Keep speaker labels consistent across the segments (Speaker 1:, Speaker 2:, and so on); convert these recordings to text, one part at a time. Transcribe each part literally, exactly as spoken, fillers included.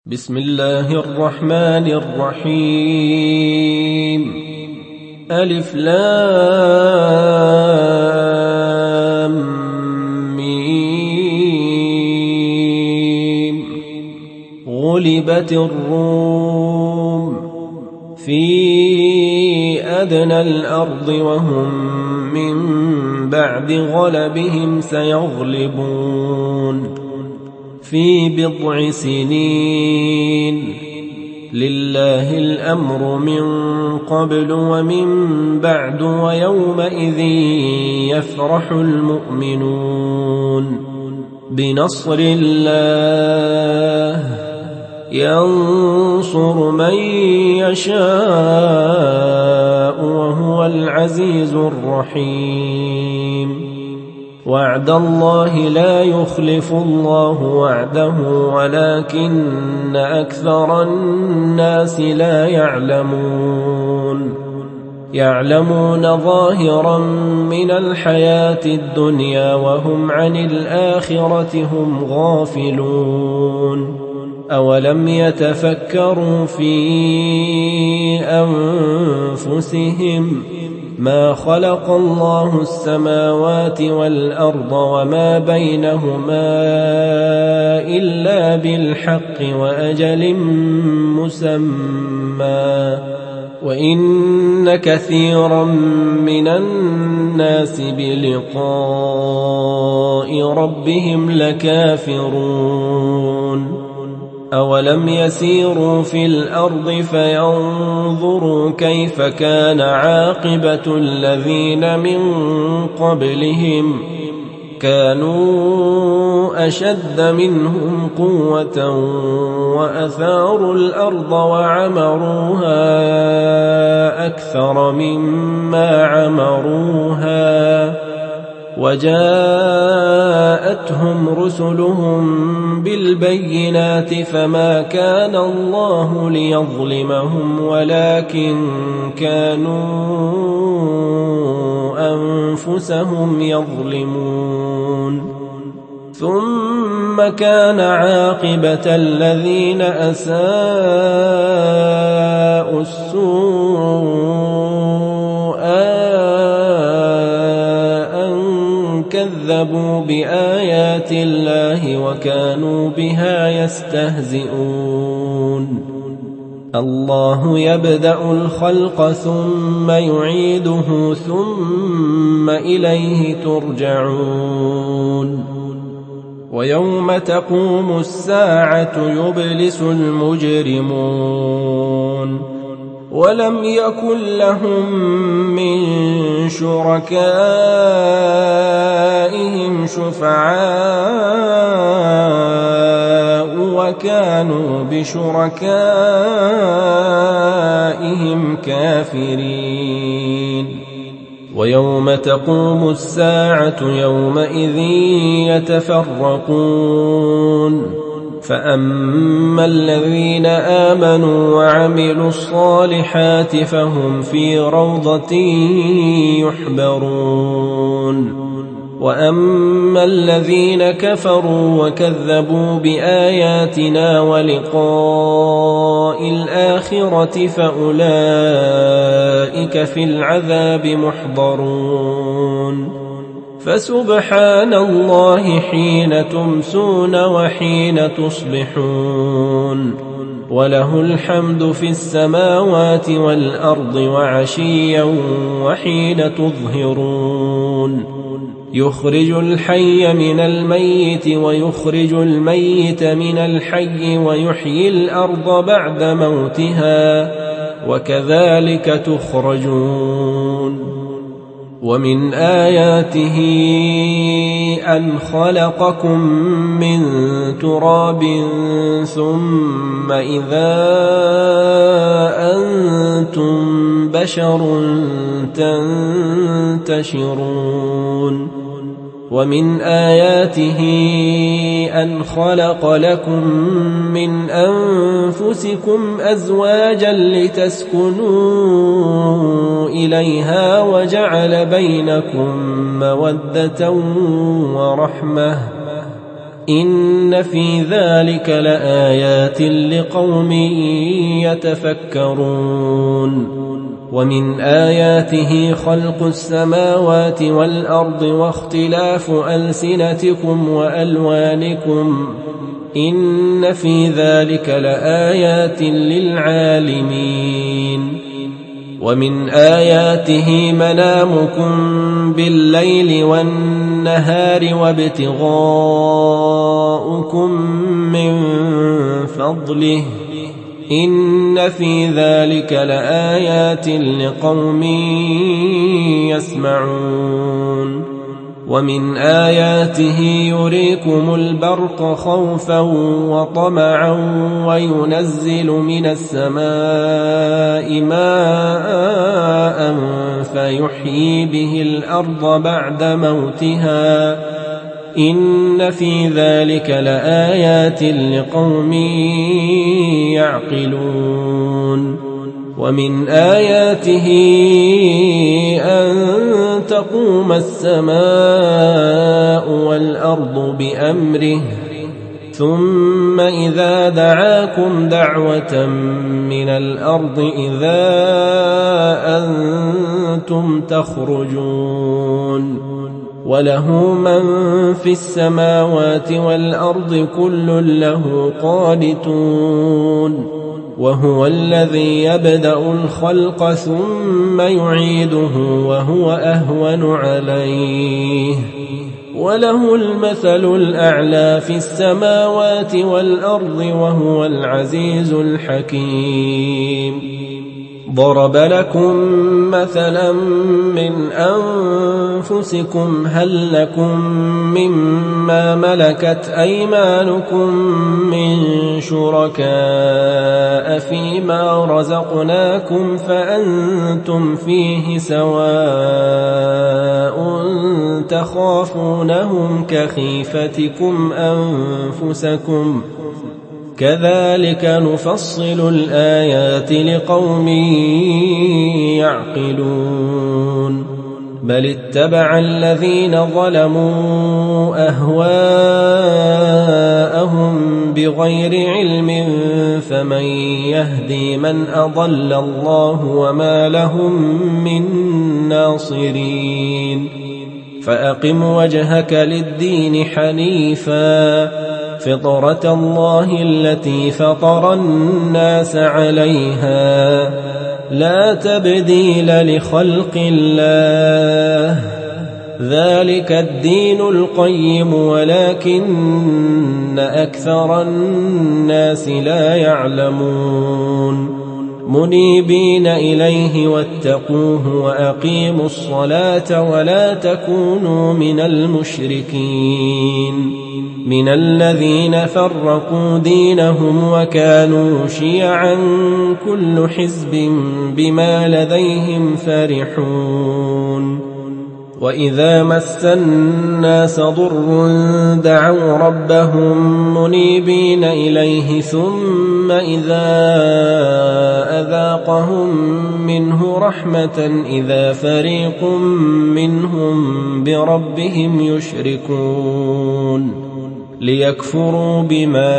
Speaker 1: بسم الله الرحمن الرحيم. ألف لام ميم. غلبت الروم في أدنى الأرض وهم من بعد غلبهم سيغلبون في بضع سنين. لله الأمر من قبل ومن بعد ويومئذ يفرح المؤمنون بنصر الله ينصر من يشاء وهو العزيز الرحيم. وعد الله لا يخلف الله وعده ولكن أكثر الناس لا يعلمون. يعلمون ظاهرا من الحياة الدنيا وهم عن الآخرة هم غافلون. أولم يتفكروا في أنفسهم ما خلق الله السماوات والأرض وما بينهما إلا بالحق وأجل مسمى وإن كثيرا من الناس بلقاء ربهم لكافرون. أولم يسيروا في الأرض فينظروا كيف كان عاقبة الذين من قبلهم كانوا أشد منهم قوة وأثاروا الأرض وعمروها أكثر مما عمروها وجاءتهم رسلهم بالبينات فما كان الله ليظلمهم ولكن كانوا أنفسهم يظلمون. ثم كان عاقبة الذين أساءوا السوء كذبوا بآيات الله وكانوا بها يستهزئون. الله يبدأ الخلق ثم يعيده ثم إليه ترجعون. ويوم تقوم الساعة يبلس المجرمون ولم يكن لهم من شركائهم شفعاء وكانوا بشركائهم كافرين. ويوم تقوم الساعة يومئذ يتفرقون فأما الذين آمنوا وعملوا الصالحات فهم في روضة يحبرون. وأما الذين كفروا وكذبوا بآياتنا ولقاء الآخرة فأولئك في العذاب محضرون. فسبحان الله حين تمسون وحين تصبحون وله الحمد في السماوات والأرض وعشيا وحين تظهرون. يخرج الحي من الميت ويخرج الميت من الحي ويحيي الأرض بعد موتها وكذلك تخرجون. ومن آياته أن خلقكم من تراب ثم إذا أنتم بشر تنتشرون. ومن آياته أن خلق لكم من أنفسكم أزواجا لتسكنوا إليها وجعل بينكم مودة ورحمة إن في ذلك لآيات لقوم يتفكرون ومن آياته خلق السماوات والأرض واختلاف ألسنتكم وألوانكم إن في ذلك لآيات للعالمين ومن آياته منامكم بالليل والنهار وابتغاؤكم من فضله إن في ذلك لآيات لقوم يسمعون ومن آياته يريكم البرق خوفا وطمعا وينزل من السماء ماء فيحيي به الأرض بعد موتها إن في ذلك لآيات لقوم يعقلون ومن آياته أن تقوم السماء والأرض بأمره ثم إذا دعاكم دعوة من الأرض إذا أنتم تخرجون وله من في السماوات والأرض كل له قانتون وهو الذي يبدأ الخلق ثم يعيده وهو أهون عليه وله المثل الأعلى في السماوات والأرض وهو العزيز الحكيم ضرب لكم مثلا من أنفسكم هل لكم مما ملكت أيمانكم من شركاء فيما رزقناكم فأنتم فيه سواء تخافونهم كخيفتكم أنفسكم كذلك نفصل الآيات لقوم يعقلون بل اتبع الذين ظلموا أهواءهم بغير علم فمن يهدي من أضل الله وما لهم من ناصرين فأقم وجهك للدين حنيفا فطرة الله التي فطر الناس عليها لا تبديل لخلق الله ذلك الدين القيم ولكن أكثر الناس لا يعلمون منيبين إليه واتقوه وأقيموا الصلاة ولا تكونوا من المشركين من الذين فرقوا دينهم وكانوا شيعا كل حزب بما لديهم فرحون وإذا مس الناس ضر دعوا ربهم منيبين إليه ثم إذا أذاقهم منه رحمة إذا فريق منهم بربهم يشركون ليكفروا بما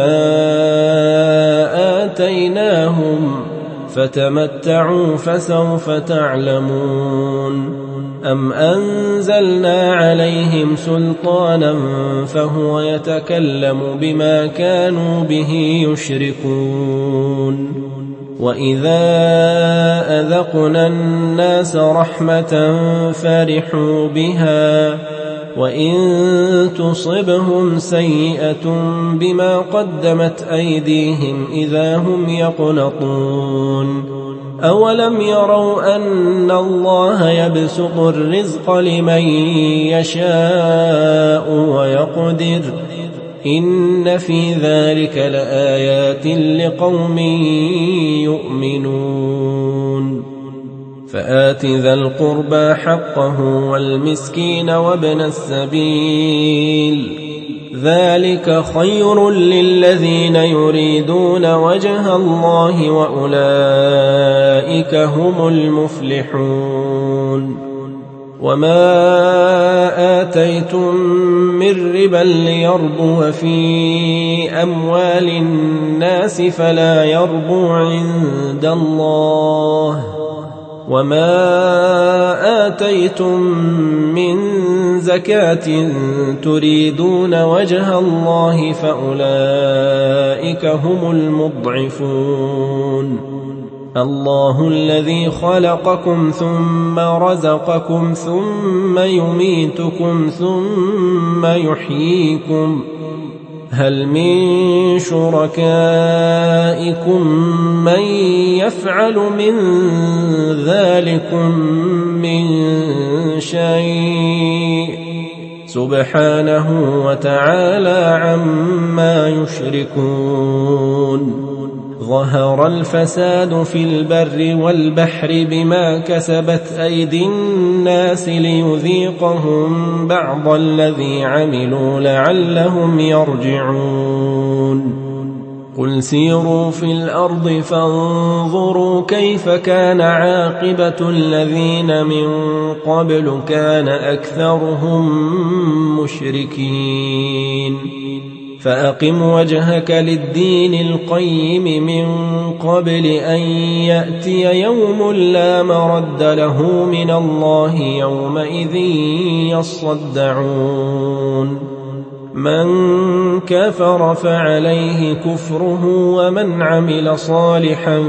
Speaker 1: آتيناهم فتمتعوا فسوف تعلمون أم أنزلنا عليهم سلطانا فهو يتكلم بما كانوا به يشركون وإذا أذقنا الناس رحمة فرحوا بها وإن تصبهم سيئة بما قدمت أيديهم إذا هم يقنطون أولم يروا أن الله يبسط الرزق لمن يشاء ويقدر إن في ذلك لآيات لقوم يؤمنون فآت ذا القربى حقه والمسكين وابن السبيل ذلك خير للذين يريدون وجه الله وأولئك هم المفلحون وما آتيتم من ربا ليربو في أموال الناس فلا يربو عند الله، وما آتيتم من زكاة تريدون وجه الله فأولئك هم المضعفون. الله الذي خلقكم ثم رزقكم ثم يميتكم ثم يحييكم، هل من شركائكم من يفعل من ذلكم من شيء؟ سبحانه وتعالى عما يشركون. ظهر الفساد في البر والبحر بما كسبت أيدي الناس ليذيقهم بعض الذي عملوا لعلهم يرجعون. قل سيروا في الأرض فانظروا كيف كان عاقبة الذين من قبل كان أكثرهم مشركين. فأقم وجهك للدين القيم من قبل أن يأتي يوم لا مرد له من الله يومئذ يصدعون. من كفر فعليه كفره ومن عمل صالحا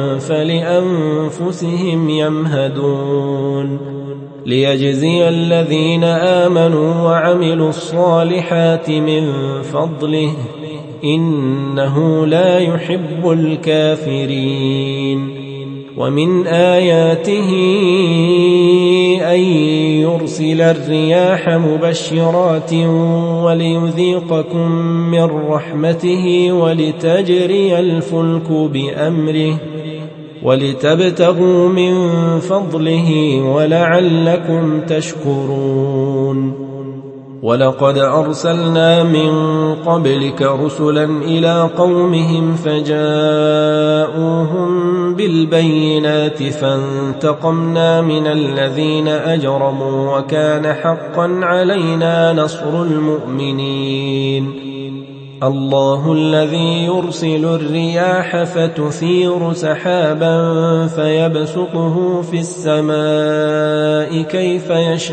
Speaker 1: فلأنفسهم يمهدون، ليجزي الذين آمنوا وعملوا الصالحات من فضله إنه لا يحب الكافرين. ومن آياته أن يرسل الرياح مبشرات وليذيقكم من رحمته ولتجري الفلك بأمره ولتبتغوا من فضله ولعلكم تشكرون. ولقد أرسلنا من قبلك رسلا إلى قومهم فجاءوهم بالبينات فانتقمنا من الذين أجرموا وكان حقا علينا نصر المؤمنين. الله الذي يرسل الرياح فتثير سحابا فيبسطه في السماء كيف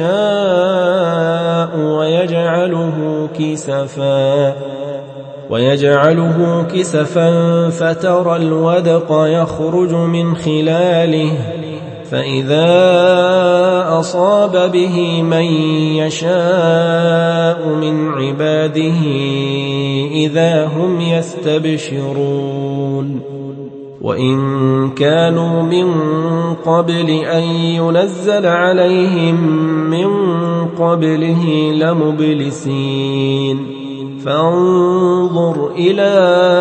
Speaker 1: يشاء ويجعله كسفا ويجعله كسفا فترى الودق يخرج من خلاله فإذا أصاب به من يشاء من عباده إذا هم يستبشرون. وإن كانوا من قبل أن ينزل عليهم من قبله لمبلسين. فانظر إلى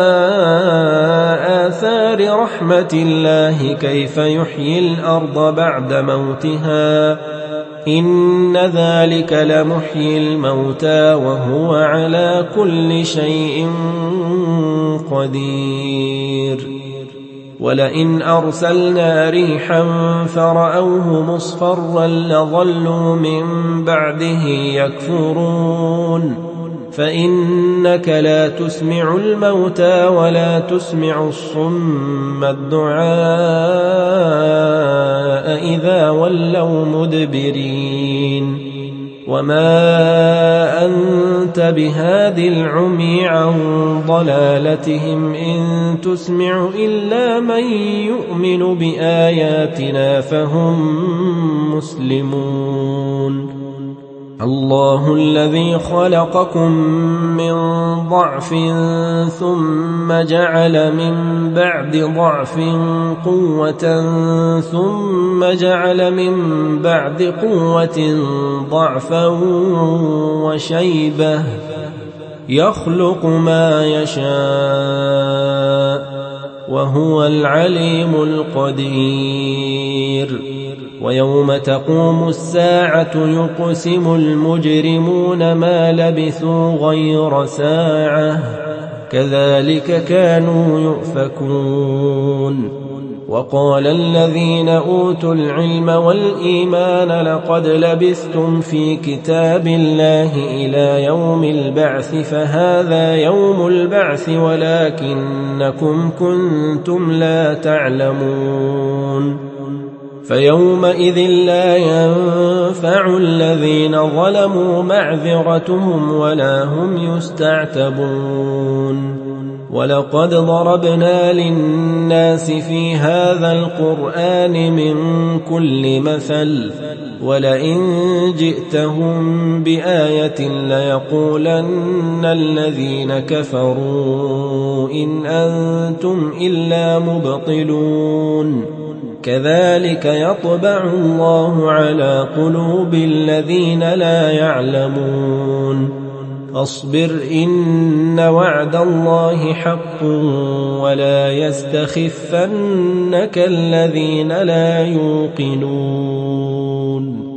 Speaker 1: آثار رحمة الله كيف يحيي الأرض بعد موتها إن ذلك لمحيي الموتى وهو على كل شيء قدير. ولئن أرسلنا ريحا فرأوه مصفرا لظلوا من بعده يكفرون. فإنك لا تسمع الموتى ولا تسمع الصم الدعاء إذا ولوا مدبرين. وما أنت بهاد العمي عن ضلالتهم إن تسمع إلا من يؤمن بآياتنا فهم مسلمون. الله الذي خلقكم من ضعف ثم جعل من بعد ضعف قوة ثم جعل من بعد قوة ضعفا وشيبة يخلق ما يشاء وهو العليم القدير. ويوم تقوم الساعة يقسم المجرمون ما لبثوا غير ساعة كذلك كانوا يؤفكون. وقال الذين أوتوا العلم والإيمان لقد لبثتم في كتاب الله إلى يوم البعث فهذا يوم البعث ولكنكم كنتم لا تعلمون فيومئذ لا ينفع الذين ظلموا معذرتهم ولا هم يستعتبون ولقد ضربنا للناس في هذا القرآن من كل مثل ولئن جئتهم بآية ليقولن الذين كفروا إن أنتم إلا مبطلون كذلك يطبع الله على قلوب الذين لا يعلمون فاصبر إن وعد الله حق ولا يستخفنك الذين لا يوقنون